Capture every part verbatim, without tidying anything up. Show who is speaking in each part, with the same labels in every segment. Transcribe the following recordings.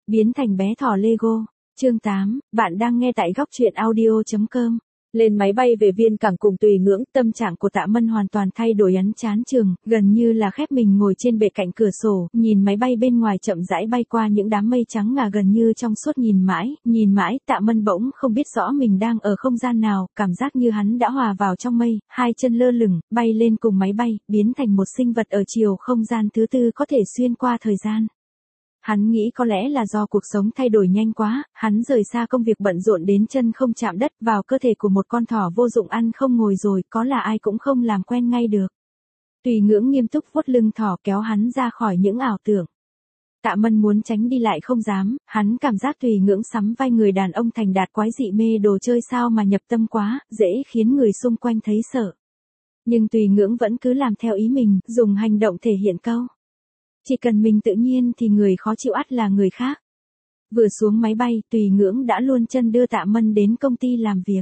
Speaker 1: Biến thành bé thỏ Lego. Chương tám, bạn đang nghe tại góc truyện audio chấm com. Lên máy bay về Viên Cảng cùng Tùy Ngưỡng, tâm trạng của Tạ Mân hoàn toàn thay đổi, ấn chán trường, gần như là khép mình ngồi trên bệ cạnh cửa sổ, nhìn máy bay bên ngoài chậm rãi bay qua những đám mây trắng ngà gần như trong suốt, nhìn mãi, nhìn mãi, Tạ Mân bỗng không biết rõ mình đang ở không gian nào, cảm giác như hắn đã hòa vào trong mây, hai chân lơ lửng, bay lên cùng máy bay, biến thành một sinh vật ở chiều không gian thứ tư có thể xuyên qua thời gian. Hắn nghĩ có lẽ là do cuộc sống thay đổi nhanh quá, hắn rời xa công việc bận rộn đến chân không chạm đất, vào cơ thể của một con thỏ vô dụng ăn không ngồi rồi, có là ai cũng không làm quen ngay được. Tùy Ngưỡng nghiêm túc vuốt lưng thỏ, kéo hắn ra khỏi những ảo tưởng. Tạ Mân muốn tránh đi lại không dám, hắn cảm giác Tùy Ngưỡng sắm vai người đàn ông thành đạt quái dị, mê đồ chơi sao mà nhập tâm quá, dễ khiến người xung quanh thấy sợ. Nhưng Tùy Ngưỡng vẫn cứ làm theo ý mình, dùng hành động thể hiện câu. Chỉ cần mình tự nhiên thì người khó chịu ắt là người khác. Vừa xuống máy bay, Tùy Ngưỡng đã luôn chân đưa Tạ Mân đến công ty làm việc.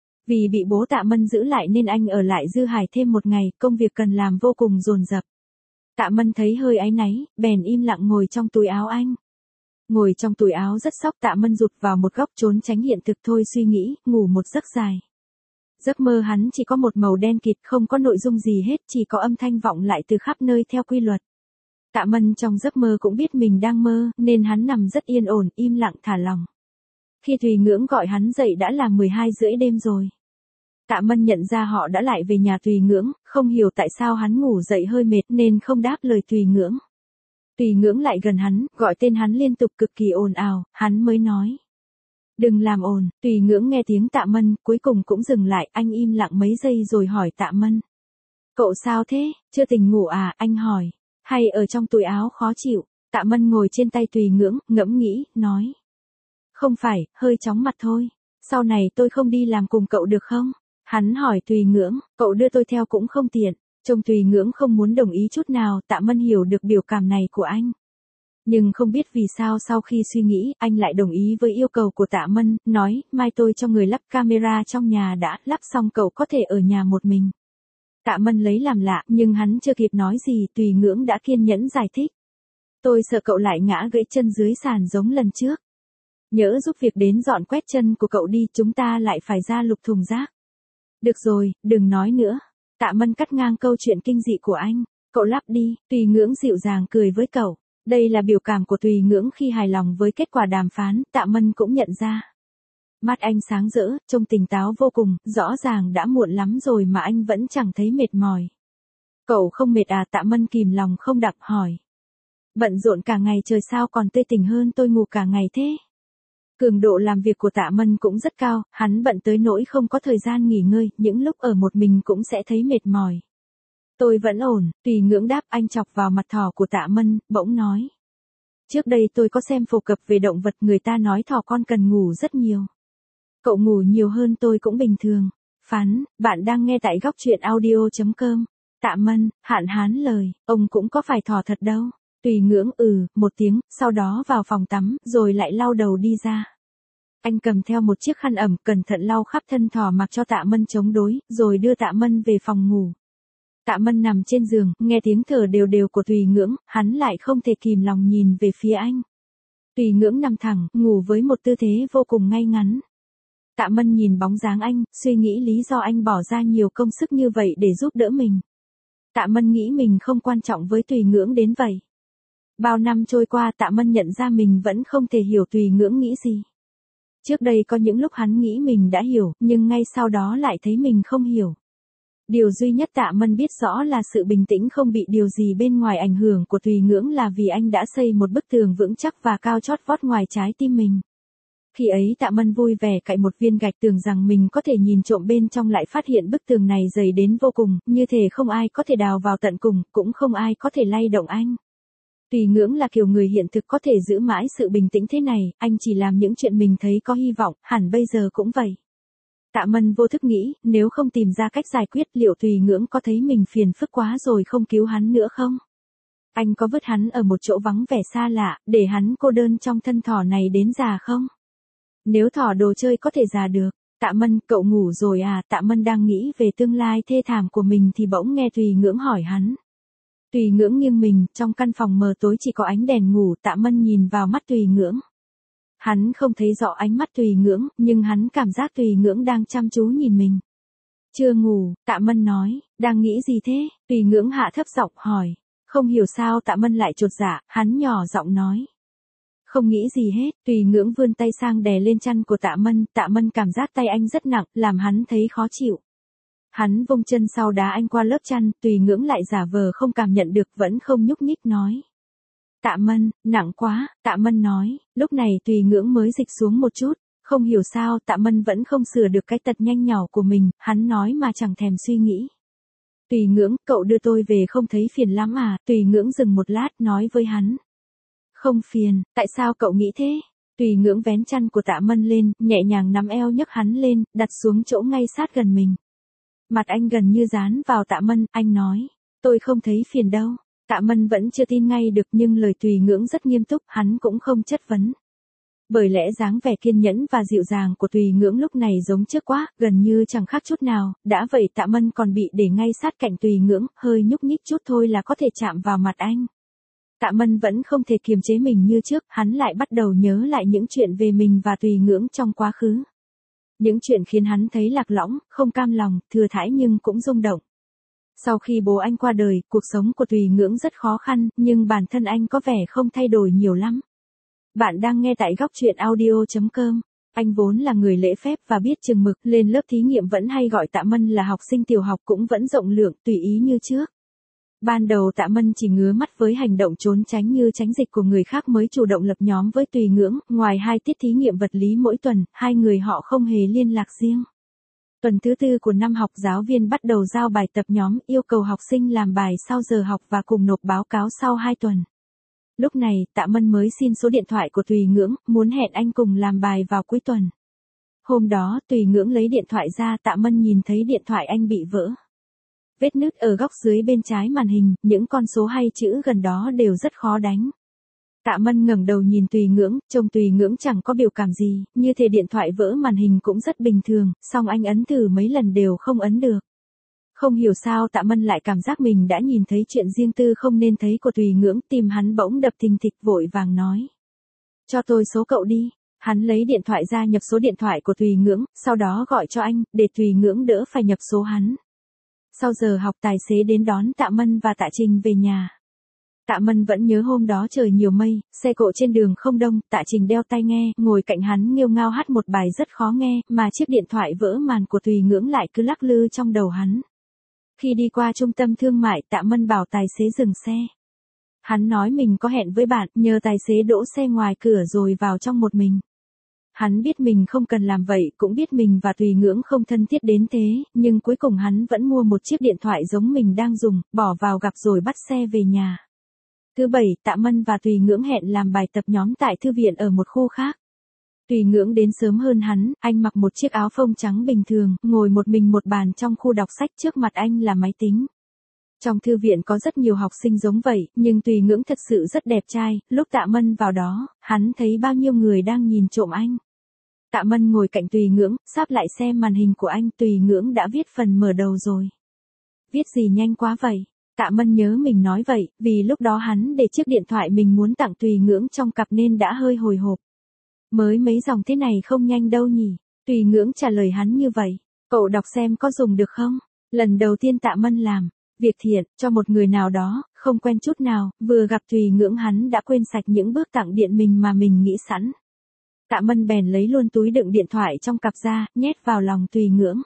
Speaker 1: Vì bị bố Tạ Mân giữ lại nên anh ở lại Dư Hải thêm một ngày, công việc cần làm vô cùng dồn dập. Tạ Mân thấy hơi áy náy, bèn im lặng ngồi trong túi áo anh. Ngồi trong túi áo rất sốc, Tạ Mân rụt vào một góc trốn tránh hiện thực thôi, suy nghĩ, ngủ một giấc dài. Giấc mơ hắn chỉ có một màu đen kịt, không có nội dung gì hết, chỉ có âm thanh vọng lại từ khắp nơi theo quy luật. Tạ Mân trong giấc mơ cũng biết mình đang mơ, nên hắn nằm rất yên ổn, im lặng thả lòng. Khi Tùy Ngưỡng gọi hắn dậy đã là mười hai rưỡi đêm rồi. Tạ Mân nhận ra họ đã lại về nhà Tùy Ngưỡng, không hiểu tại sao hắn ngủ dậy hơi mệt nên không đáp lời Tùy Ngưỡng. Tùy Ngưỡng lại gần hắn, gọi tên hắn liên tục cực kỳ ồn ào, hắn mới nói. Đừng làm ồn. Tùy Ngưỡng nghe tiếng Tạ Mân, cuối cùng cũng dừng lại, anh im lặng mấy giây rồi hỏi Tạ Mân. Cậu sao thế, chưa tỉnh ngủ à, anh hỏi. Hay ở trong túi áo khó chịu? Tạ Mân ngồi trên tay Tùy Ngưỡng, ngẫm nghĩ, nói. Không phải, hơi chóng mặt thôi. Sau này tôi không đi làm cùng cậu được không? Hắn hỏi Tùy Ngưỡng, cậu đưa tôi theo cũng không tiện. Trông Tùy Ngưỡng không muốn đồng ý chút nào, Tạ Mân hiểu được biểu cảm này của anh. Nhưng không biết vì sao sau khi suy nghĩ, anh lại đồng ý với yêu cầu của Tạ Mân, nói, mai tôi cho người lắp camera trong nhà đã, lắp xong cậu có thể ở nhà một mình. Tạ Mân lấy làm lạ, nhưng hắn chưa kịp nói gì, Tùy Ngưỡng đã kiên nhẫn giải thích. Tôi sợ cậu lại ngã gãy chân dưới sàn giống lần trước. Nhớ giúp việc đến dọn quét chân của cậu đi, chúng ta lại phải ra lục thùng rác. Được rồi, đừng nói nữa. Tạ Mân cắt ngang câu chuyện kinh dị của anh. Cậu lắp đi. Tùy Ngưỡng dịu dàng cười với cậu. Đây là biểu cảm của Tùy Ngưỡng khi hài lòng với kết quả đàm phán, Tạ Mân cũng nhận ra. Mắt anh sáng rỡ, trông tỉnh táo vô cùng, rõ ràng đã muộn lắm rồi mà anh vẫn chẳng thấy mệt mỏi. Cậu không mệt à? Tạ Mân kìm lòng không đặng hỏi. Bận rộn cả ngày trời sao còn tê tỉnh hơn tôi ngủ cả ngày thế. Cường độ làm việc của Tạ Mân cũng rất cao, hắn bận tới nỗi không có thời gian nghỉ ngơi, những lúc ở một mình cũng sẽ thấy mệt mỏi. Tôi vẫn ổn. Tùy Ngưỡng đáp, anh chọc vào mặt thỏ của Tạ Mân, bỗng nói. Trước đây tôi có xem phổ cập về động vật, người ta nói thỏ con cần ngủ rất nhiều. Cậu ngủ nhiều hơn tôi cũng bình thường. Phán, bạn đang nghe tại góc truyện audio chấm com. Tạ Mân, hạn hán lời, ông cũng có phải thỏ thật đâu. Tùy Ngưỡng ừ, một tiếng, sau đó vào phòng tắm, rồi lại lau đầu đi ra. Anh cầm theo một chiếc khăn ẩm, cẩn thận lau khắp thân thỏ mặc cho Tạ Mân chống đối, rồi đưa Tạ Mân về phòng ngủ. Tạ Mân nằm trên giường, nghe tiếng thở đều đều của Tùy Ngưỡng, hắn lại không thể kìm lòng nhìn về phía anh. Tùy Ngưỡng nằm thẳng, ngủ với một tư thế vô cùng ngay ngắn. Tạ Mân nhìn bóng dáng anh, suy nghĩ lý do anh bỏ ra nhiều công sức như vậy để giúp đỡ mình. Tạ Mân nghĩ mình không quan trọng với Tùy Ngưỡng đến vậy. Bao năm trôi qua, Tạ Mân nhận ra mình vẫn không thể hiểu Tùy Ngưỡng nghĩ gì. Trước đây có những lúc hắn nghĩ mình đã hiểu, nhưng ngay sau đó lại thấy mình không hiểu. Điều duy nhất Tạ Mân biết rõ là sự bình tĩnh không bị điều gì bên ngoài ảnh hưởng của Tùy Ngưỡng là vì anh đã xây một bức tường vững chắc và cao chót vót ngoài trái tim mình. Khi ấy Tạ Mân vui vẻ cạy một viên gạch, tưởng rằng mình có thể nhìn trộm bên trong, lại phát hiện bức tường này dày đến vô cùng, như thể không ai có thể đào vào tận cùng, cũng không ai có thể lay động anh. Tùy Ngưỡng là kiểu người hiện thực có thể giữ mãi sự bình tĩnh thế này, anh chỉ làm những chuyện mình thấy có hy vọng, hẳn bây giờ cũng vậy. Tạ Mân vô thức nghĩ, nếu không tìm ra cách giải quyết, liệu Tùy Ngưỡng có thấy mình phiền phức quá rồi không cứu hắn nữa không? Anh có vứt hắn ở một chỗ vắng vẻ xa lạ, để hắn cô đơn trong thân thỏ này đến già không? Nếu thỏ đồ chơi có thể già được. Tạ Mân, cậu ngủ rồi à? Tạ Mân đang nghĩ về tương lai thê thảm của mình thì bỗng nghe Tùy Ngưỡng hỏi hắn. Tùy Ngưỡng nghiêng mình, trong căn phòng mờ tối chỉ có ánh đèn ngủ, Tạ Mân nhìn vào mắt Tùy Ngưỡng. Hắn không thấy rõ ánh mắt Tùy Ngưỡng, nhưng hắn cảm giác Tùy Ngưỡng đang chăm chú nhìn mình. Chưa ngủ, Tạ Mân nói, đang nghĩ gì thế? Tùy Ngưỡng hạ thấp giọng hỏi. Không hiểu sao Tạ Mân lại chột dạ, hắn nhỏ giọng nói. Không nghĩ gì hết, Tùy Ngưỡng vươn tay sang đè lên chăn của Tạ Mân, Tạ Mân cảm giác tay anh rất nặng, làm hắn thấy khó chịu. Hắn vung chân sau đá anh qua lớp chăn, Tùy Ngưỡng lại giả vờ không cảm nhận được, vẫn không nhúc nhích nói. Tạ Mân, nặng quá, Tạ Mân nói, lúc này Tùy Ngưỡng mới dịch xuống một chút, không hiểu sao Tạ Mân vẫn không sửa được cái tật nhanh nhỏ của mình, hắn nói mà chẳng thèm suy nghĩ. Tùy Ngưỡng, cậu đưa tôi về không thấy phiền lắm à? Tùy Ngưỡng dừng một lát nói với hắn. Không phiền, tại sao cậu nghĩ thế? Tùy Ngưỡng vén chăn của Tạ Mân lên, nhẹ nhàng nắm eo nhấc hắn lên, đặt xuống chỗ ngay sát gần mình. Mặt anh gần như dán vào Tạ Mân, anh nói, tôi không thấy phiền đâu. Tạ Mân vẫn chưa tin ngay được nhưng lời Tùy Ngưỡng rất nghiêm túc, hắn cũng không chất vấn. Bởi lẽ dáng vẻ kiên nhẫn và dịu dàng của Tùy Ngưỡng lúc này giống trước quá, gần như chẳng khác chút nào, đã vậy Tạ Mân còn bị để ngay sát cạnh Tùy Ngưỡng, hơi nhúc nhích chút thôi là có thể chạm vào mặt anh. Tạ Mân vẫn không thể kiềm chế mình như trước, hắn lại bắt đầu nhớ lại những chuyện về mình và Tùy Ngưỡng trong quá khứ. Những chuyện khiến hắn thấy lạc lõng, không cam lòng, thừa thãi nhưng cũng rung động. Sau khi bố anh qua đời, cuộc sống của Tùy Ngưỡng rất khó khăn, nhưng bản thân anh có vẻ không thay đổi nhiều lắm. Bạn đang nghe tại góc truyện audio chấm com. Anh vốn là người lễ phép và biết chừng mực, lên lớp thí nghiệm vẫn hay gọi Tạ Mân là học sinh tiểu học cũng vẫn rộng lượng, tùy ý như trước. Ban đầu Tạ Mân chỉ ngứa mắt với hành động trốn tránh như tránh dịch của người khác mới chủ động lập nhóm với Tùy Ngưỡng, ngoài hai tiết thí nghiệm vật lý mỗi tuần, hai người họ không hề liên lạc riêng. Tuần thứ tư của năm học giáo viên bắt đầu giao bài tập nhóm, yêu cầu học sinh làm bài sau giờ học và cùng nộp báo cáo sau hai tuần. Lúc này, Tạ Mân mới xin số điện thoại của Tùy Ngưỡng, muốn hẹn anh cùng làm bài vào cuối tuần. Hôm đó, Tùy Ngưỡng lấy điện thoại ra, Tạ Mân nhìn thấy điện thoại anh bị vỡ. Vết nứt ở góc dưới bên trái màn hình, những con số hay chữ gần đó đều rất khó đánh. Tạ Mân ngẩng đầu nhìn Tùy Ngưỡng, trông Tùy Ngưỡng chẳng có biểu cảm gì, như thể điện thoại vỡ màn hình cũng rất bình thường, song anh ấn thử mấy lần đều không ấn được. Không hiểu sao Tạ Mân lại cảm giác mình đã nhìn thấy chuyện riêng tư không nên thấy của Tùy Ngưỡng, tim hắn bỗng đập thình thịch, vội vàng nói. Cho tôi số cậu đi. Hắn lấy điện thoại ra nhập số điện thoại của Tùy Ngưỡng, sau đó gọi cho anh, để Tùy Ngưỡng đỡ phải nhập số hắn. Sau giờ học tài xế đến đón Tạ Mân và Tạ Trình về nhà. Tạ Mân vẫn nhớ hôm đó trời nhiều mây, xe cộ trên đường không đông, Tạ Trình đeo tai nghe, ngồi cạnh hắn nghêu ngao hát một bài rất khó nghe, mà chiếc điện thoại vỡ màn của Tùy Ngưỡng lại cứ lắc lư trong đầu hắn. Khi đi qua trung tâm thương mại, Tạ Mân bảo tài xế dừng xe. Hắn nói mình có hẹn với bạn, nhờ tài xế đỗ xe ngoài cửa rồi vào trong một mình. Hắn biết mình không cần làm vậy, cũng biết mình và Tùy Ngưỡng không thân thiết đến thế, nhưng cuối cùng hắn vẫn mua một chiếc điện thoại giống mình đang dùng, bỏ vào gặp rồi bắt xe về nhà. Thứ bảy, Tạ Mân và Tùy Ngưỡng hẹn làm bài tập nhóm tại thư viện ở một khu khác. Tùy Ngưỡng đến sớm hơn hắn, anh mặc một chiếc áo phông trắng bình thường, ngồi một mình một bàn trong khu đọc sách, trước mặt anh là máy tính. Trong thư viện có rất nhiều học sinh giống vậy, nhưng Tùy Ngưỡng thật sự rất đẹp trai, lúc Tạ Mân vào đó, hắn thấy bao nhiêu người đang nhìn trộm anh. Tạ Mân ngồi cạnh Tùy Ngưỡng, sáp lại xem màn hình của anh, Tùy Ngưỡng đã viết phần mở đầu rồi. Viết gì nhanh quá vậy? Tạ Mân nhớ mình nói vậy, vì lúc đó hắn để chiếc điện thoại mình muốn tặng Tùy Ngưỡng trong cặp nên đã hơi hồi hộp. Mới mấy dòng thế này không nhanh đâu nhỉ? Tùy Ngưỡng trả lời hắn như vậy. Cậu đọc xem có dùng được không? Lần đầu tiên Tạ Mân làm việc thiện cho một người nào đó, không quen chút nào, vừa gặp Tùy Ngưỡng hắn đã quên sạch những bước tặng điện mình mà mình nghĩ sẵn. Tạ Mân bèn lấy luôn túi đựng điện thoại trong cặp ra, nhét vào lòng Tùy Ngưỡng.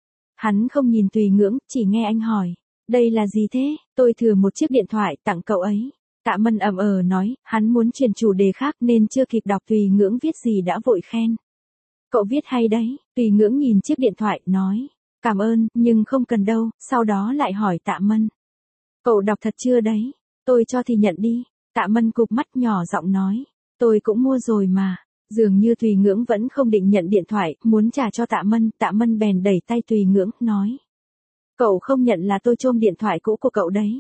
Speaker 1: Hắn không nhìn Tùy Ngưỡng, chỉ nghe anh hỏi. Đây là gì thế? Tôi thừa một chiếc điện thoại tặng cậu ấy. Tạ Mân ậm ờ nói, hắn muốn chuyển chủ đề khác nên chưa kịp đọc Tùy Ngưỡng viết gì đã vội khen. Cậu viết hay đấy. Tùy Ngưỡng nhìn chiếc điện thoại, nói. Cảm ơn, nhưng không cần đâu, sau đó lại hỏi Tạ Mân. Cậu đọc thật chưa đấy? Tôi cho thì nhận đi. Tạ Mân cụp mắt nhỏ giọng nói. Tôi cũng mua rồi mà. Dường như Tùy Ngưỡng vẫn không định nhận điện thoại, muốn trả cho Tạ Mân, Tạ Mân bèn đẩy tay Tùy Ngưỡng, nói. Cậu không nhận là tôi chôm điện thoại cũ của cậu đấy.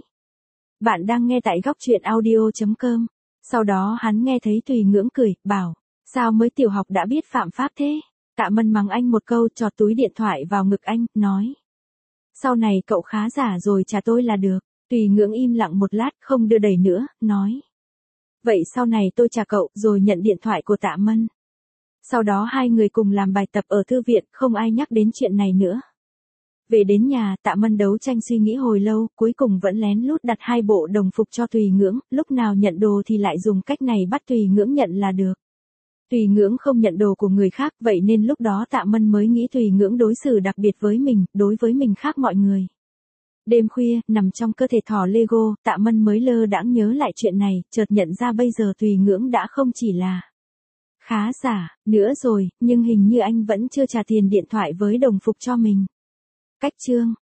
Speaker 1: Bạn đang nghe tại góc truyện audio chấm com. Sau đó hắn nghe thấy Tùy Ngưỡng cười, bảo, sao mới tiểu học đã biết phạm pháp thế? Tạ Mân mắng anh một câu, chọt túi điện thoại vào ngực anh, nói. Sau này cậu khá giả rồi trả tôi là được. Tùy Ngưỡng im lặng một lát, không đưa đẩy nữa, nói. Vậy sau này tôi trả cậu, rồi nhận điện thoại của Tạ Mân. Sau đó hai người cùng làm bài tập ở thư viện, không ai nhắc đến chuyện này nữa. Về đến nhà, Tạ Mân đấu tranh suy nghĩ hồi lâu, cuối cùng vẫn lén lút đặt hai bộ đồng phục cho Tùy Ngưỡng, lúc nào nhận đồ thì lại dùng cách này bắt Tùy Ngưỡng nhận là được. Tùy Ngưỡng không nhận đồ của người khác, vậy nên lúc đó Tạ Mân mới nghĩ Tùy Ngưỡng đối xử đặc biệt với mình, đối với mình khác mọi người. Đêm khuya, nằm trong cơ thể thỏ Lego, Tạ Mân mới lơ đãng nhớ lại chuyện này, chợt nhận ra bây giờ Tùy Ngưỡng đã không chỉ là khá giả nữa rồi, nhưng hình như anh vẫn chưa trả tiền điện thoại với đồng phục cho mình. Cách chương